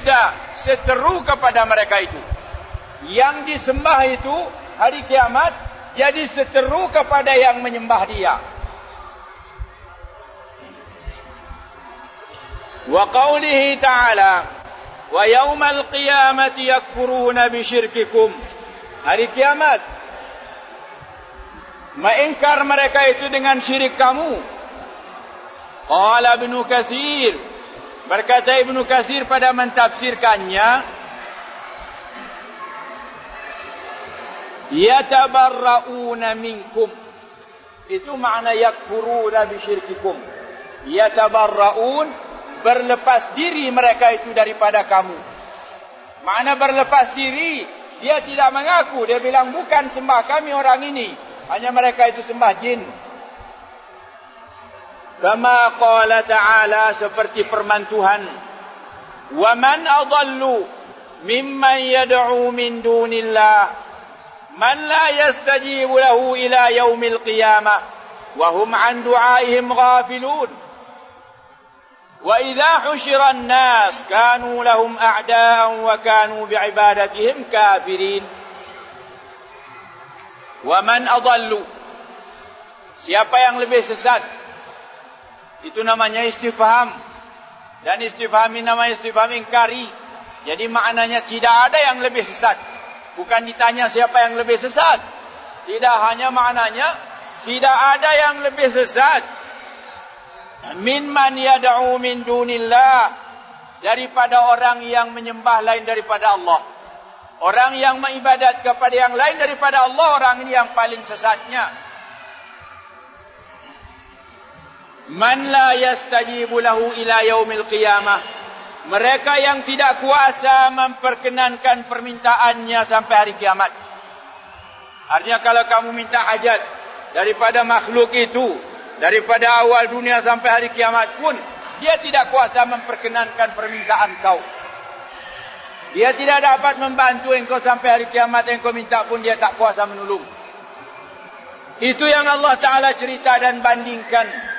cipta seteru kepada mereka itu. Yang disembah itu hari kiamat jadi seteru kepada yang menyembah dia. Wa qawlihi ta'ala wa yawmal qiyamati yakfuruna bisyirkikum. Hari kiamat mengingkar mereka itu dengan syirik kamu. Qala Ibnu Katsir, berkata Ibnu Katsir pada mentafsirkannya, yatabarrauna minkum. Itu makna yakfuruna bisyirkikum. Yatabarraun, berlepas diri mereka itu daripada kamu. Makna berlepas diri, dia tidak mengaku, dia bilang bukan sembah kami orang ini, hanya mereka itu sembah jin. Kama qala ta'ala, seperti firman Tuhan, wa man adallu mimman yad'u min dunillah man la yastajibu lahu ila yaumil qiyamah wa hum an du'aihim ghafilun. Wa idza husyira an-nas kanu lahum a'da'an wa kanu bi'ibadatihim kafirin. Wa man adallu, siapa yang lebih sesat? Itu namanya istifham. Dan istifham ini namanya istifham ingkari. Jadi maknanya tidak ada yang lebih sesat. Bukan ditanya siapa yang lebih sesat. Tidak, hanya maknanya tidak ada yang lebih sesat. Mimman yad'u min dunillah, daripada orang yang menyembah lain daripada Allah. Orang yang mengibadat kepada yang lain daripada Allah, orang ini yang paling sesatnya. Man la yastajibu lahu ila yaumil qiyamah, mereka yang tidak kuasa memperkenankan permintaannya sampai hari kiamat. Artinya kalau kamu minta hajat daripada makhluk itu, daripada awal dunia sampai hari kiamat pun, dia tidak kuasa memperkenankan permintaan kau. Dia tidak dapat membantu engkau sampai hari kiamat. Engkau minta pun dia tak kuasa menolong. Itu yang Allah Ta'ala cerita dan bandingkan.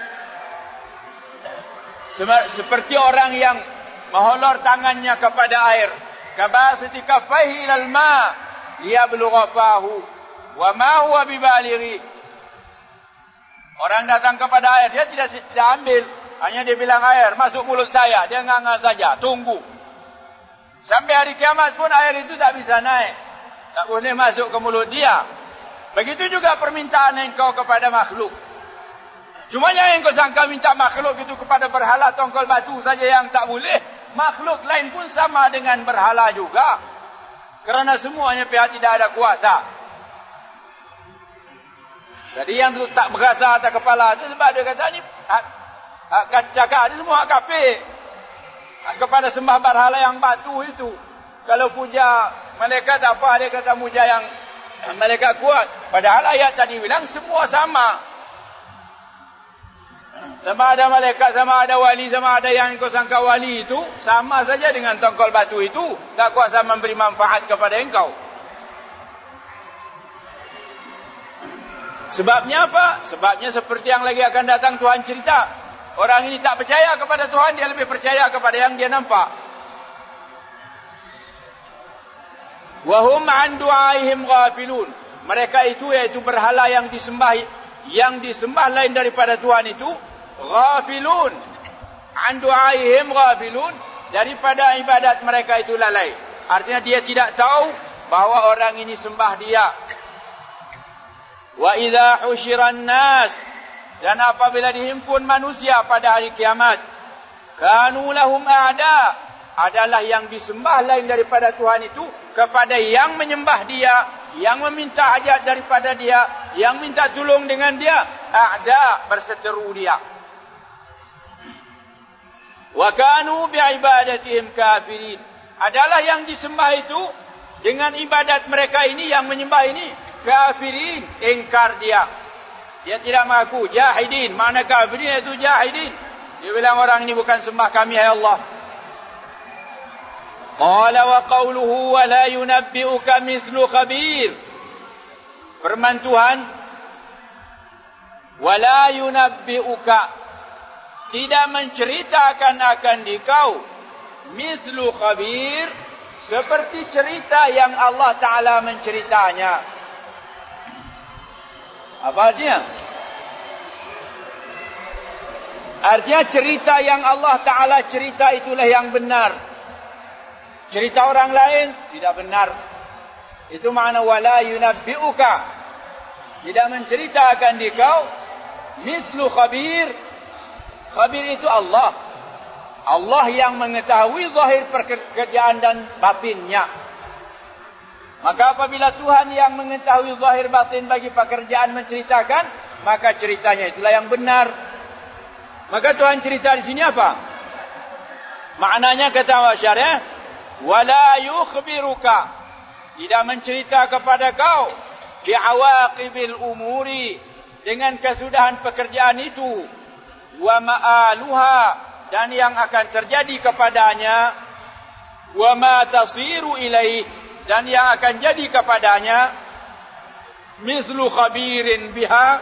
Seperti orang yang mengholor tangannya kepada air. Kabasiti kaffaihi ilal ma liyablugha fahu wa ma huwa bibalighi. Orang datang kepada air, dia tidak ambil, hanya dia bilang air masuk mulut saya, dia nganga saja, tunggu. Sampai hari kiamat pun air itu tak bisa naik, tak boleh masuk ke mulut dia. Begitu juga permintaan engkau kepada makhluk. Cuma yang engkau sangka minta makhluk itu kepada berhala tongkol batu saja yang tak boleh. Makhluk lain pun sama dengan berhala juga. Kerana semuanya pihak tidak ada kuasa. Jadi yang tak berasa atas kepala itu sebab dia kata ni cakap ni semua hak kafir. Kepada sembah berhala yang batu itu. Kalau puja malaikat apa, dia kata puja yang malaikat kuat. Padahal ayat tadi bilang semua sama. Sama ada malaikat, sama ada wali, sama ada yang kau sangka wali itu, sama saja dengan tongkol batu itu. Tak kuasa memberi manfaat kepada engkau. Sebabnya apa? Sebabnya seperti yang lagi akan datang Tuhan cerita. Orang ini tak percaya kepada Tuhan, dia lebih percaya kepada yang dia nampak. Wahum an du'aihim ghafilun. Mereka itu yaitu berhala yang disembah lain daripada Tuhan itu, ghafilun. An du'aihim ghafilun, daripada ibadat mereka itu lalai. Artinya dia tidak tahu bahawa orang ini sembah dia. Wa idza husyiran nas, dan apabila dihimpun manusia pada hari kiamat, kanu lahum a'da, adalah yang disembah lain daripada Tuhan itu kepada yang menyembah dia, yang meminta hajat daripada dia, yang minta tolong dengan dia, a'da, berseteru dia. Wa kanu bi'ibadatihim kafirin, adalah yang disembah itu dengan ibadat mereka ini, yang menyembah ini kafirin, ingkar dia. Dia tidak mengaku, jahidin. Makna kafirin itu jahidin. Dia bilang orang ini bukan sembah kami, ya Allah. Qala wa qawluhu wa la yunabbi'uka mislu khabir. Firman Tuhan, wa la yunabbi'uka, tidak menceritakan akan dikau mithlu khabir, seperti cerita yang Allah Ta'ala menceritanya. Apa artinya? Artinya cerita yang Allah Ta'ala cerita itulah yang benar. Cerita orang lain tidak benar. Itu makna wala yunabbi'uka, tidak menceritakan di kau mislu khabir. Khabir itu Allah. Allah yang mengetahui zahir pekerjaan dan batinnya. Maka apabila Tuhan yang mengetahui zahir batin bagi pekerjaan menceritakan, maka ceritanya itulah yang benar. Maka Tuhan cerita di sini apa? Maknanya kata syariah, wala yukhbiruka, tidak mencerita kepada kau bi'awaqibil umuri, dengan kesudahan pekerjaan itu, wa ma'aluha, dan yang akan terjadi kepadanya, wa ma tasiru ilaih, dan yang akan jadi kepadanya, mislu khabirin biha,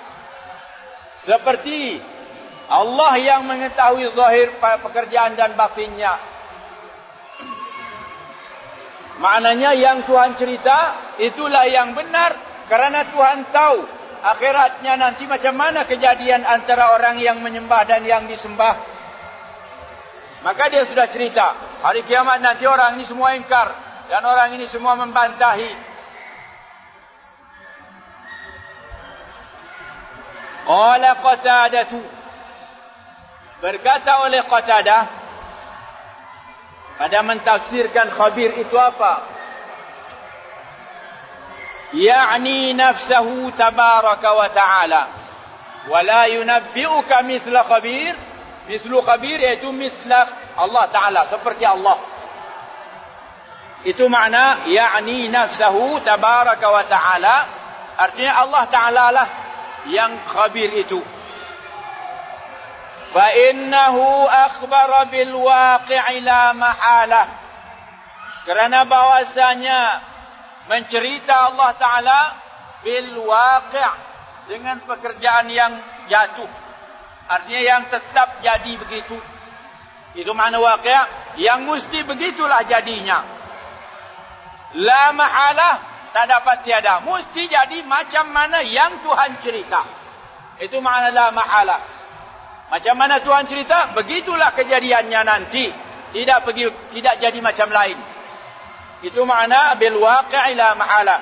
seperti Allah yang mengetahui zahir pekerjaan dan batinnya. Maknanya yang Tuhan cerita itulah yang benar, kerana Tuhan tahu akhiratnya nanti macam mana kejadian antara orang yang menyembah dan yang disembah. Maka dia sudah cerita, hari kiamat nanti orang ini semua ingkar dan orang ini semua membantahi. Qala Qatadatu, berkata oleh Qatadah pada mentafsirkan khabir itu apa? Ya'ni nafsahu tabaraka wa ta'ala, wa la yunabbi'uka mithla khabir. Mislu khabir iaitu mislah Allah Ta'ala, seperti Allah. Itu makna ya'ni nafsahu tabaraka wa ta'ala, artinya Allah Ta'ala lah yang khabir itu. Fa innahu akhbara bil waqi'i la mahalah, kerana bahwasanya mencerita Allah Ta'ala bil waqi', dengan pekerjaan yang jatuh, artinya yang tetap jadi begitu. Itu makna waqi', yang mesti begitulah jadinya. La mahalah, tak dapat tiada, mesti jadi macam mana yang Tuhan cerita. Itu makna la mahalah. Macam mana Tuhan cerita, begitulah kejadiannya nanti, tidak jadi macam lain. Itu makna bil waqi'i la mahala.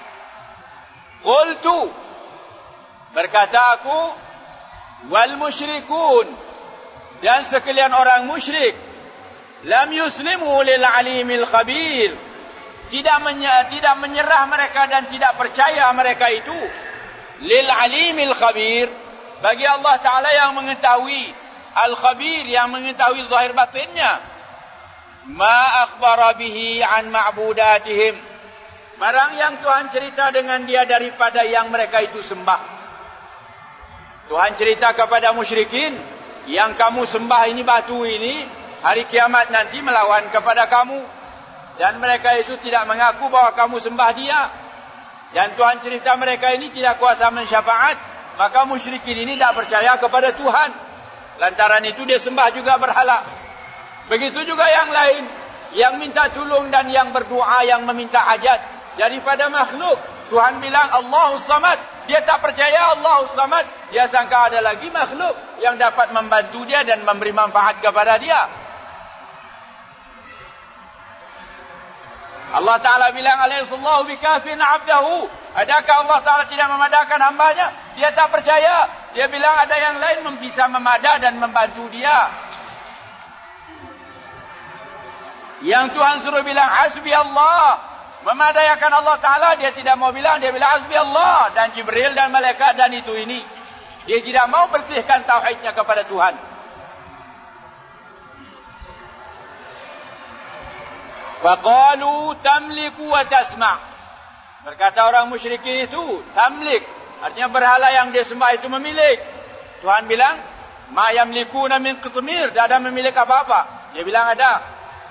Qultu, berkata aku, wal musyrikun, dan sekalian orang musyrik, lam yuslimu lil alimil khabir, tidak menyerah mereka dan tidak percaya mereka itu lil alimil khabir, bagi Allah Ta'ala yang mengetahui al-khabir, yang mengetahui zahir batinnya. Ma akhbara bihi an ma'budatihim, barang yang Tuhan cerita dengan dia daripada yang mereka itu sembah. Tuhan cerita kepada musyrikin, yang kamu sembah ini, batu ini, hari kiamat nanti melawan kepada kamu, dan mereka itu tidak mengaku bahwa kamu sembah dia. Dan Tuhan cerita mereka ini tidak kuasa mensyafaat, maka musyrikin ini tidak percaya kepada Tuhan. Lantaran itu dia sembah juga berhala. Begitu juga yang lain, yang minta tolong dan yang berdoa, yang meminta hajat daripada makhluk. Tuhan bilang Allahus Samad, dia tak percaya Allahus Samad, dia sangka ada lagi makhluk yang dapat membantu dia dan memberi manfaat kepada dia. Allah Ta'ala bilang alayhisallahu bikafin abdahu, adakah Allah Ta'ala tidak memadahkan hambanya? Dia tak percaya. Dia bilang ada yang lain bisa memadah dan membantu dia. Yang Tuhan suruh bilang hasbi Allah, memadayakan Allah Ta'ala, dia tidak mau bilang. Dia bilang hasbi Allah dan Jibril dan malaikat dan itu ini. Dia tidak mau bersihkan tauhidnya kepada Tuhan. Faqalu tamliku wa tasma', berkata orang musyrikin itu, tamlik, artinya berhala yang dia sembah itu memilik. Tuhan bilang ma yamlikuna min qitmir, tidak ada memiliki apa-apa. Dia bilang ada.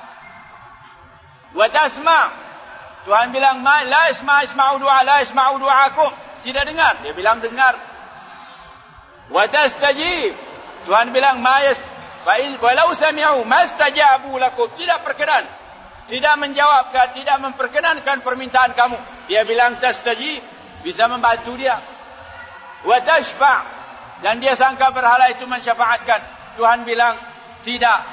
Wa tasma', Tuhan bilang ma la isma'u du'a, la isma'u du'akum, tidak dengar. Dia bilang dengar. Wa tastajib, Tuhan bilang ma walau sami'u mastajabu lakum, tidak berkenan, tidak menjawabkan, tidak memperkenankan permintaan kamu. Dia bilang tastajib, bisa membantu dia. Wa tashfa', dan dia sangka berhala itu mensyafaatkan. Tuhan bilang tidak.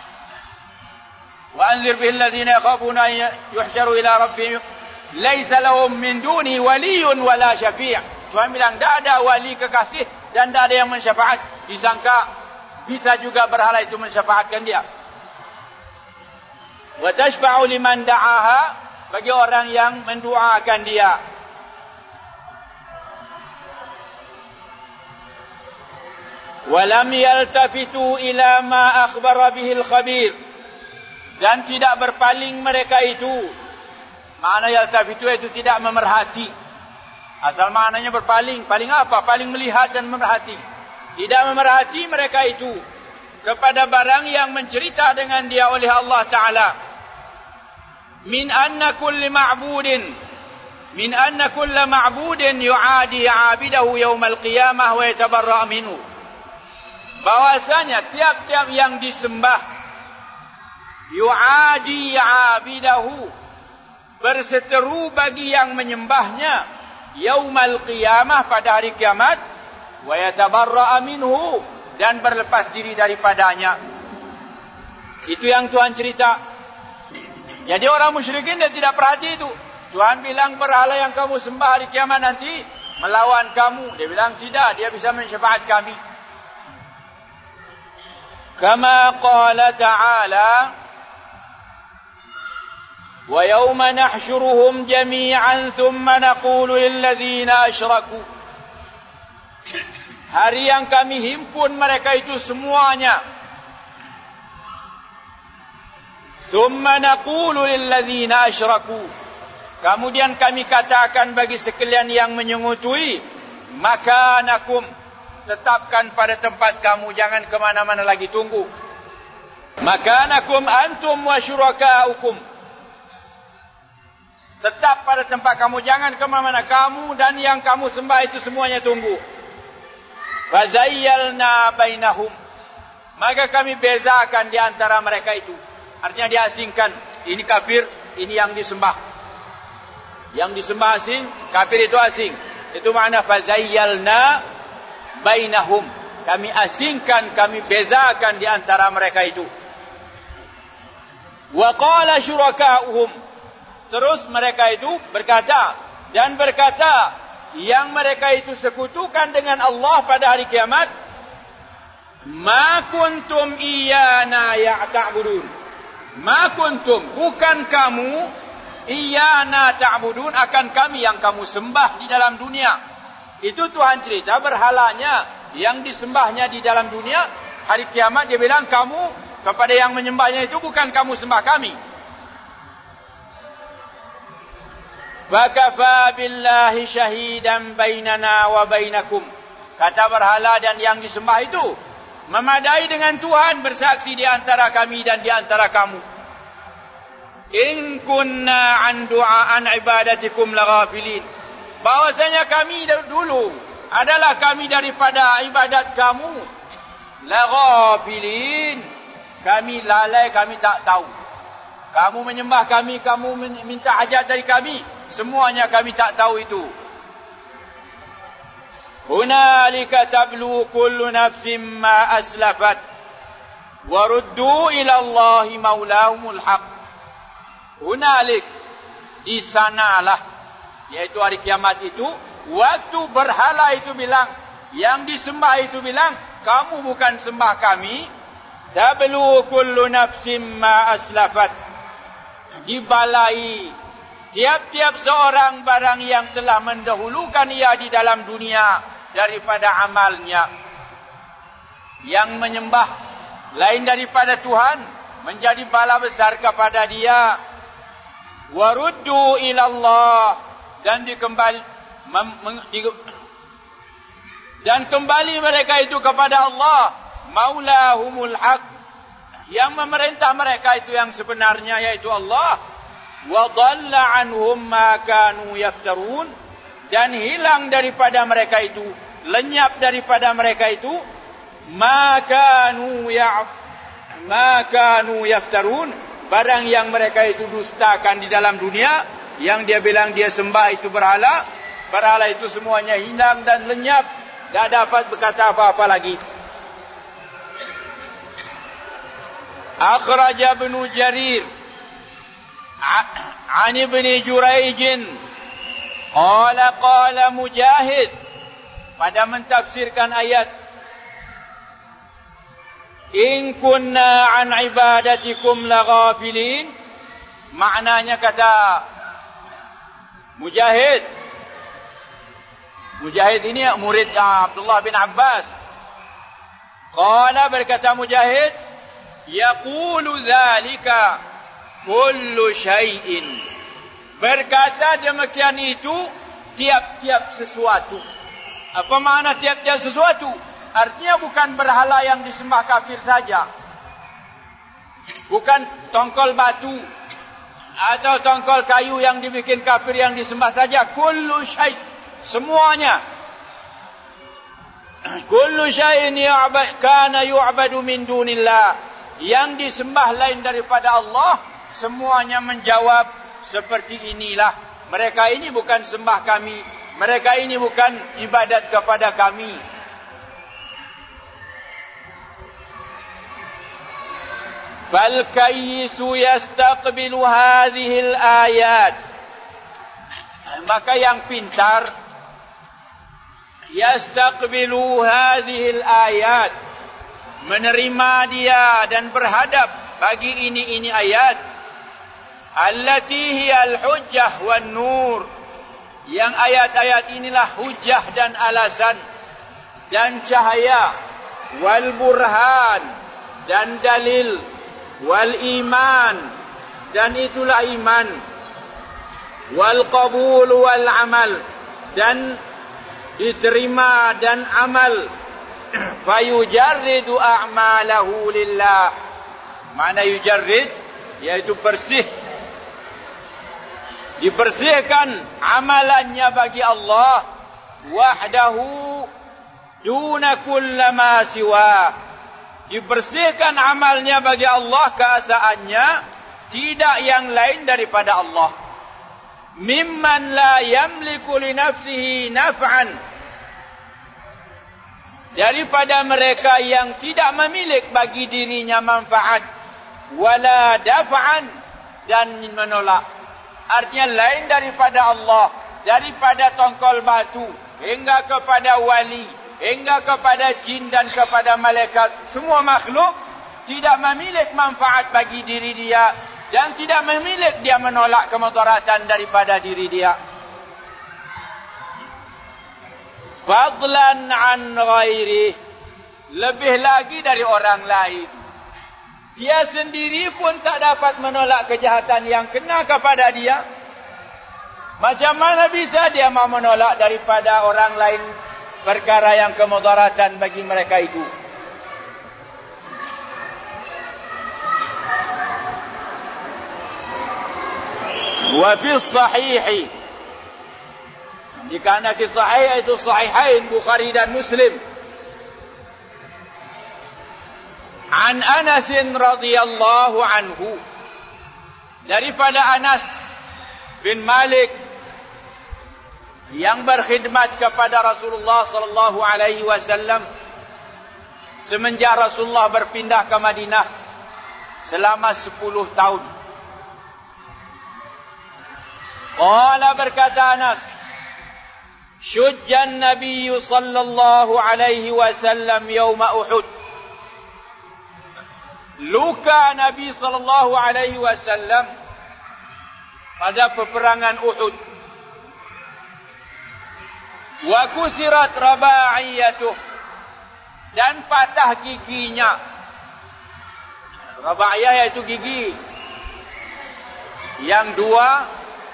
Wa anzir bil ladzina yakhafuna an yuhsyaru ila rabbihim laisa lahum min duni waliyyun wala syafi'. Tuhan bilang tidak ada wali kekasih dan tidak ada yang mensyafaat. Disangka bisa juga berhala itu mensyafaatkan dia. Wa tashfa'u liman da'aha, bagi orang yang mendoakan dia. Wa lam yaltafitu ila ma akhbara bihi al-khabir, dan tidak berpaling mereka itu. Makna yaltafitu itu tidak memerhati. Asal maknanya berpaling. Paling apa? Paling melihat dan memerhati. Tidak memerhati mereka itu kepada barang yang mencerita dengan dia oleh Allah Ta'ala. Min anna kulli ma'budin yu'adi 'abidahu yawmal qiyamah wa yatabarra' minhu. Bahwasanya tiap-tiap yang disembah yu'adi 'abidahu, berseteru bagi yang menyembahnya, yaumal qiyamah, pada hari kiamat, wa yatabarra'a minhu, dan berlepas diri daripadanya. Itu yang Tuhan cerita. Jadi orang musyrikin dia tidak perhati itu. Tuhan bilang berhala yang kamu sembah hari kiamat nanti melawan kamu. Dia bilang tidak, dia bisa mensyafaat kami. Kama qala ta'ala, wa yawma nahsyuruhum jami'an thumma naqulu lilladzina asyraku. Hari yang kami himpun mereka itu semuanya. Thumma naqulu lilladzina asyraku. Kemudian kami katakan bagi sekalian yang menyengutui, makanakum, tetapkan pada tempat kamu, jangan ke mana-mana lagi, tunggu. Makanakum antum wa syurakaukum, tetap pada tempat kamu, jangan ke mana-mana, kamu dan yang kamu sembah itu semuanya tunggu. Fazayyalna bainahum, maka kami bezakan di antara mereka itu. Artinya diasingkan, ini kafir, ini yang disembah. Yang disembah asing, kafir itu asing. Itu makna fazayyalna bainahum, kami asingkan, kami bezakan di antara mereka itu. Wa qala syuraka'uhum, terus mereka itu berkata, dan berkata yang mereka itu sekutukan dengan Allah pada hari kiamat, ma kuntum iyana ya'ta'budun. Ma kuntum, bukan kamu, iyana ta'budun, akan kami yang kamu sembah di dalam dunia. Itu Tuhan cerita berhalanya yang disembahnya di dalam dunia. Hari kiamat dia bilang kamu, kepada yang menyembahnya itu bukan kamu sembah kami. Fakafa billahi syahidan bainana wa bainakum. Kata berhala dan yang disembah itu memadai dengan Tuhan bersaksi di antara kami dan di antara kamu. In kunna an du'aan ibadatikum laghafilin. Bahwasanya kami dulu adalah kami daripada ibadat kamu laghafilin, kami lalai, kami tak tahu. Kamu menyembah kami, kamu minta hajat dari kami, semuanya kami tak tahu itu. Hunalika tablu kullu nafsin ma aslafat wa ruddu ila Allahi maulahumul haq. Hunalik, di sanalah, yaitu hari kiamat itu, waktu berhala itu bilang, yang disembah itu bilang, kamu bukan sembah kami. Tablu kullu nafsin ma aslafat, dibalai tiap-tiap seorang barang yang telah mendahulukan ia di dalam dunia daripada amalnya. Yang menyembah lain daripada Tuhan menjadi bala besar kepada dia. Waruddu ilallah, dan kembali mereka itu kepada Allah, maulahumul haq, yang memerintah mereka itu yang sebenarnya, yaitu Allah. Wa dhalla anhum ma kanu yaftarun, dan hilang daripada mereka itu, lenyap daripada mereka itu, ma kanu ma kanu yaftarun, barang yang mereka itu dustakan di dalam dunia, yang dia bilang dia sembah itu berhala, berhala itu semuanya hilang dan lenyap, tak dapat berkata apa-apa lagi. Akhraj Ibn Jarir an Ibn Jurayj qala Mujahid, pada mentafsirkan ayat in kunna an ibadatikum laghafilin, maknanya kata Mujahid ini murid Abdullah bin Abbas. Qala, berkata Mujahid, yaqulu dzalika kullu syai'in, berkata demikian itu tiap-tiap sesuatu. Apa makna tiap-tiap sesuatu? Artinya bukan berhala yang disembah kafir saja, bukan tongkol batu atau tongkol kayu yang dibikin kafir yang disembah saja. Kullu syai', semuanya. Kullu syai'in kana yu'badu min dunillah, yang disembah lain daripada Allah, semuanya menjawab seperti inilah. Mereka ini bukan sembah kami, mereka ini bukan ibadat kepada kami. Fal kayyisu yastaqbilu hadhil ayat, maka yang pintar yastaqbilu hadhil ayat, menerima dia dan berhadap bagi ini ayat, allati hiyal hujjah wan nur, yang ayat-ayat inilah hujjah dan alasan dan cahaya, wal burhan dan dalil, wal iman dan itulah iman, wal qabul wal amal dan diterima dan amal, fayujarridu a'malahu lillah. Mana yujarrid? Yaitu bersih, dibersihkan amalannya bagi Allah wahdahu duna kullama siwa, dibersihkan amalnya bagi Allah, keesaannya tidak yang lain daripada Allah. Mimman la yamliku li nafsihi naf'an, daripada mereka yang tidak memiliki bagi dirinya manfaat, wala daf'an, dan menolak. Artinya lain daripada Allah, daripada tongkol batu hingga kepada wali, hingga kepada jin dan kepada malaikat, semua makhluk tidak memiliki manfaat bagi diri dia dan tidak memiliki dia menolak kemudaratan daripada diri dia. Fadlan an ghairi, lebih lagi dari orang lain. Dia sendiri pun tak dapat menolak kejahatan yang kena kepada dia. Macam mana bisa dia mau menolak daripada orang lain perkara yang kemudaratan bagi mereka itu? Wa fi sahihi, jika anak sahih itu sahihain Bukhari dan Muslim, an Anas radhiyallahu anhu, daripada Anas bin Malik yang berkhidmat kepada Rasulullah sallallahu alaihi wasallam semenjak Rasulullah berpindah ke Madinah selama 10 tahun. Qala, berkata Anas, syujjan Nabi sallallahu alaihi wasallam yauma Uhud, luka Nabi sallallahu alaihi wasallam pada peperangan Uhud. Wa kusirat raba'iyatuh, dan patah giginya. Raba'iyah yaitu gigi yang dua,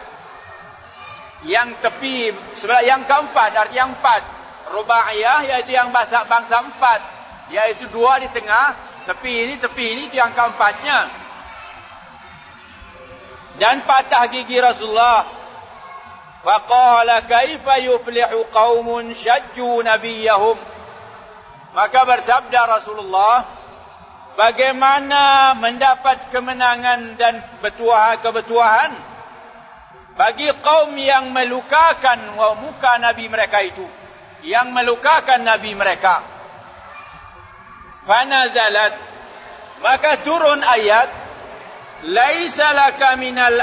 yang tepi sebelah, yang keempat, arti yang empat. Ruba'iyah yaitu yang bangsa empat, yaitu dua di tengah, tepi ini itu yang keempatnya. Dan patah gigi Rasulullah. Faqala kaifa yuflihu qaumun syajju nabiyahum, maka bersabda Rasulullah, bagaimana mendapat kemenangan dan kebetuahan bagi kaum yang melukakan muka Nabi mereka itu, yang melukakan Nabi mereka. Fanazalat, maka turun ayat, laisa laka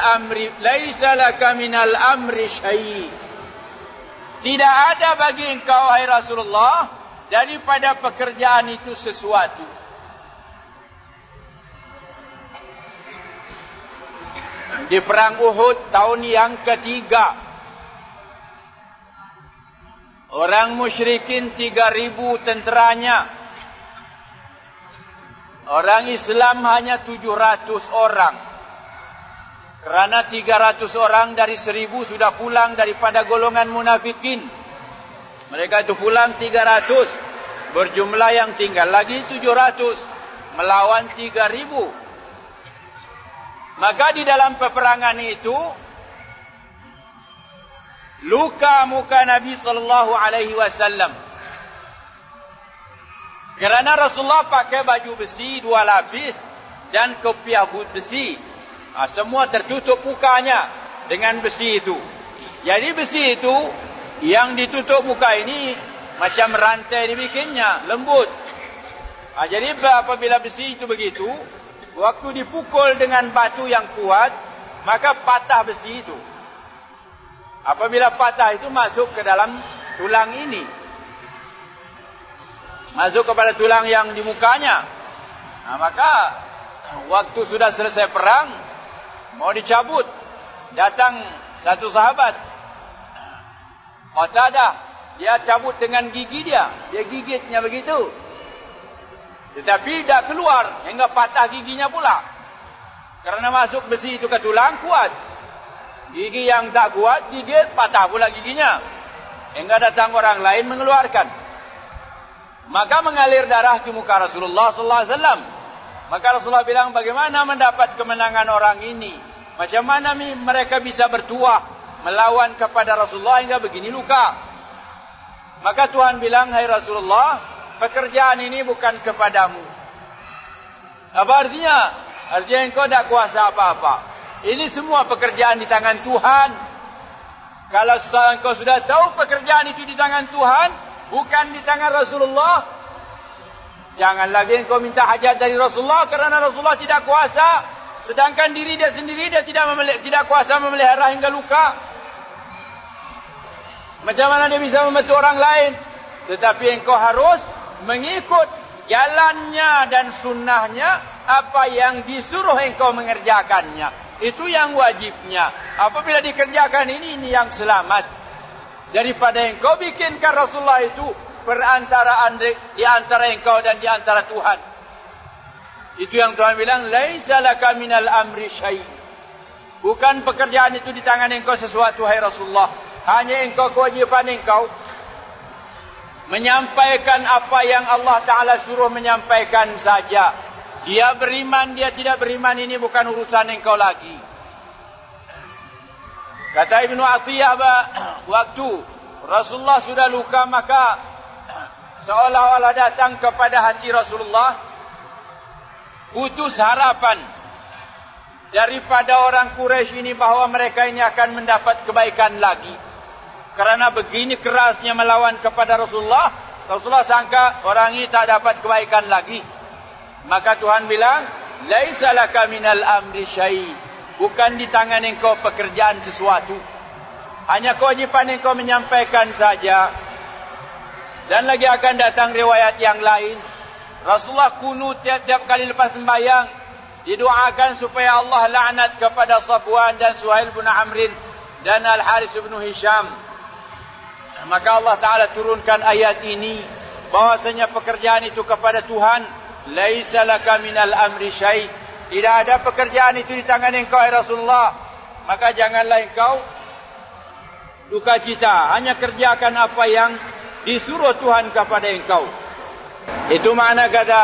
minal amri syai'. Tidak ada bagi engkau, hai Rasulullah, daripada pekerjaan itu sesuatu. Di perang Uhud tahun yang ketiga, orang musyrikin 3.000 tenteranya, orang Islam hanya 700 orang. Kerana 300 orang dari 1.000 sudah pulang daripada golongan munafikin. Mereka itu pulang 300. Berjumlah yang tinggal lagi 700. Melawan 3.000. Maka di dalam peperangan itu, luka muka Nabi SAW. Kerana Rasulullah pakai baju besi 2 lapis dan kopiah besi. Semua tertutup mukanya dengan besi itu. Jadi besi itu yang ditutup muka ini macam rantai dibikinnya, lembut. Jadi apabila besi itu begitu, waktu dipukul dengan batu yang kuat, maka patah besi itu. Apabila patah itu masuk ke dalam tulang ini, masuk kepada tulang yang di mukanya. Maka waktu sudah selesai perang, mau dicabut, datang satu sahabat, Qatadah, dia cabut dengan gigi dia gigitnya begitu, tetapi tidak keluar, hingga patah giginya pula. Kerana masuk besi itu ke tulang kuat, gigi yang tak kuat gigit, patah pula giginya, hingga datang orang lain mengeluarkan. Maka mengalir darah ke muka Rasulullah SAW. Maka Rasulullah bilang, bagaimana mendapat kemenangan orang ini? Macam mana mereka bisa bertuah melawan kepada Rasulullah hingga begini luka? Maka Tuhan bilang, hai Rasulullah, pekerjaan ini bukan kepadamu. Apa artinya? Artinya engkau tak kuasa apa-apa. Ini semua pekerjaan di tangan Tuhan. Kalau engkau sudah tahu pekerjaan itu di tangan Tuhan, bukan di tangan Rasulullah, jangan lagi engkau minta hajat dari Rasulullah, kerana Rasulullah tidak kuasa. Sedangkan diri dia sendiri, dia tidak kuasa memelihara hingga luka. Macam mana dia bisa membantu orang lain? Tetapi engkau harus mengikut jalannya dan sunnahnya, apa yang disuruh engkau mengerjakannya. Itu yang wajibnya. Apabila dikerjakan ini yang selamat. Daripada engkau bikinkan Rasulullah itu perantaraan di antara engkau dan di antara Tuhan. Itu yang Tuhan bilang, laisa laka minal amri syai'. Bukan pekerjaan itu di tangan engkau sesuatu, hai Rasulullah. Hanya engkau, kewajiban engkau menyampaikan apa yang Allah Ta'ala suruh menyampaikan saja. Dia beriman, dia tidak beriman, ini bukan urusan engkau lagi. Kata Ibnu Atiyah, waktu Rasulullah sudah luka, maka seolah-olah datang kepada hati Rasulullah putus harapan daripada orang Quraisy ini bahawa mereka ini akan mendapat kebaikan lagi. Kerana begini kerasnya melawan kepada Rasulullah, Rasulullah sangka orang ini tak dapat kebaikan lagi. Maka Tuhan bilang, laisa laka minal amri syai'. Bukan di tangan engkau pekerjaan sesuatu. Hanya kewajiban engkau menyampaikan saja. Dan lagi akan datang riwayat yang lain. Rasulullah kunut tiap-tiap kali lepas sembahyang, didoakan supaya Allah laknat kepada Safwan dan Suhail bin Amrin dan Al-Haris bin Hisham. Maka Allah Ta'ala turunkan ayat ini, bahwasanya pekerjaan itu kepada Tuhan. Laisa laka minal amri syai'. Tidak ada pekerjaan itu di tangan engkau, ya Rasulullah. Maka janganlah engkau duka cita. Hanya kerjakan apa yang disuruh Tuhan kepada engkau. Itu makna kata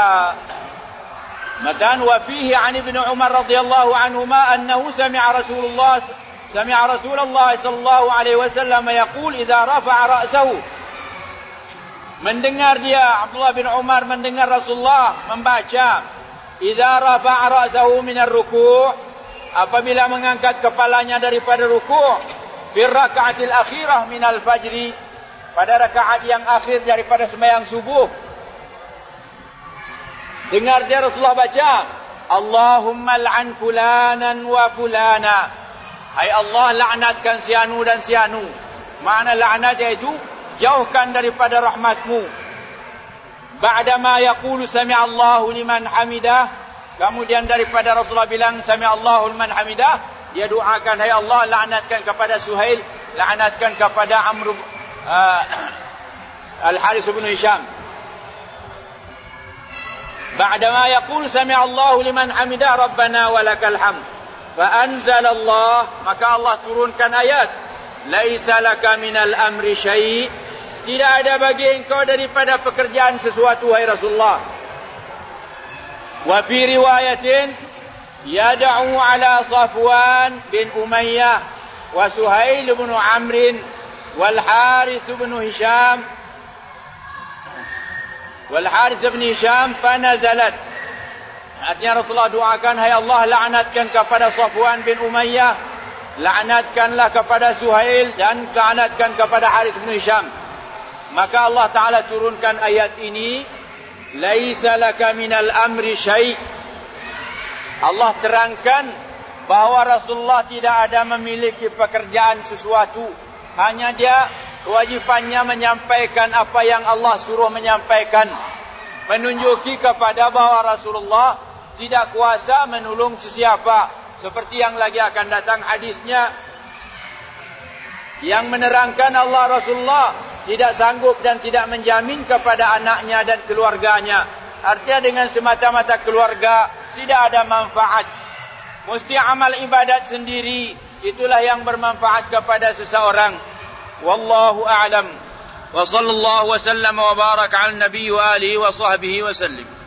matan wa fihi an Ibnu Umar radhiyallahu anhuma annahu sami'a Rasulullah sallallahu alaihi wasallam yaqul idza rafa'a ra'sahu. Mendengar dia, Abdullah bin Umar mendengar Rasulullah membaca idza rafa'a ra'sahu minar ruku', apabila mengangkat kepalanya daripada ruku', fi raka'atil akhirah minal fajri, pada rakaat yang akhir daripada sembahyang subuh. Dengar dia Rasulullah baca, Allahumma al'an fulanan wa fulana. Hai Allah, laknatkan si anu dan si anu. Makna laknat iaitu jauhkan daripada rahmatmu. Ba'dama yaqulu sami'allahu liman hamidah, kemudian daripada Rasulullah bilang sami'allahu liman hamidah, dia doakan, hai Allah, laknatkan kepada Suhail, laknatkan kepada Amr Al-Harith bin Hisham. Ba'dama yaqulu sami'allahu liman hamidah rabbana walakal hamd, fa anzalallah, maka Allah turunkan ayat, laisa laka minal amri syai', tidak ada bagi engkau daripada pekerjaan sesuatu, hai Rasulullah. Wa fi riwayatin yad'u ala Safwan bin Umayyah wa Suhail bin Amr wal Harith bin Hisham fanazalat. Artinya Rasulullah doakan, hai Allah, laknatkan kepada Safwan bin Umayyah, laknatkanlah kepada Suhail, dan laknatkan kepada Harith bin Hisham. Maka Allah Ta'ala turunkan ayat ini, laisa laka minal amri syai'. Allah terangkan bahawa Rasulullah tidak ada memiliki pekerjaan sesuatu, hanya dia kewajipannya menyampaikan apa yang Allah suruh menyampaikan, menunjuki kepada bahawa Rasulullah tidak kuasa menolong sesiapa, seperti yang lagi akan datang hadisnya yang menerangkan Allah Rasulullah tidak sanggup dan tidak menjamin kepada anaknya dan keluarganya. Artinya dengan semata-mata keluarga tidak ada manfaat. Mesti amal ibadat sendiri, itulah yang bermanfaat kepada seseorang. Wallahu a'lam. Wa sallallahu wa sallam wa baraka ala nabiy wa alihi wa sahbihi wa sallim.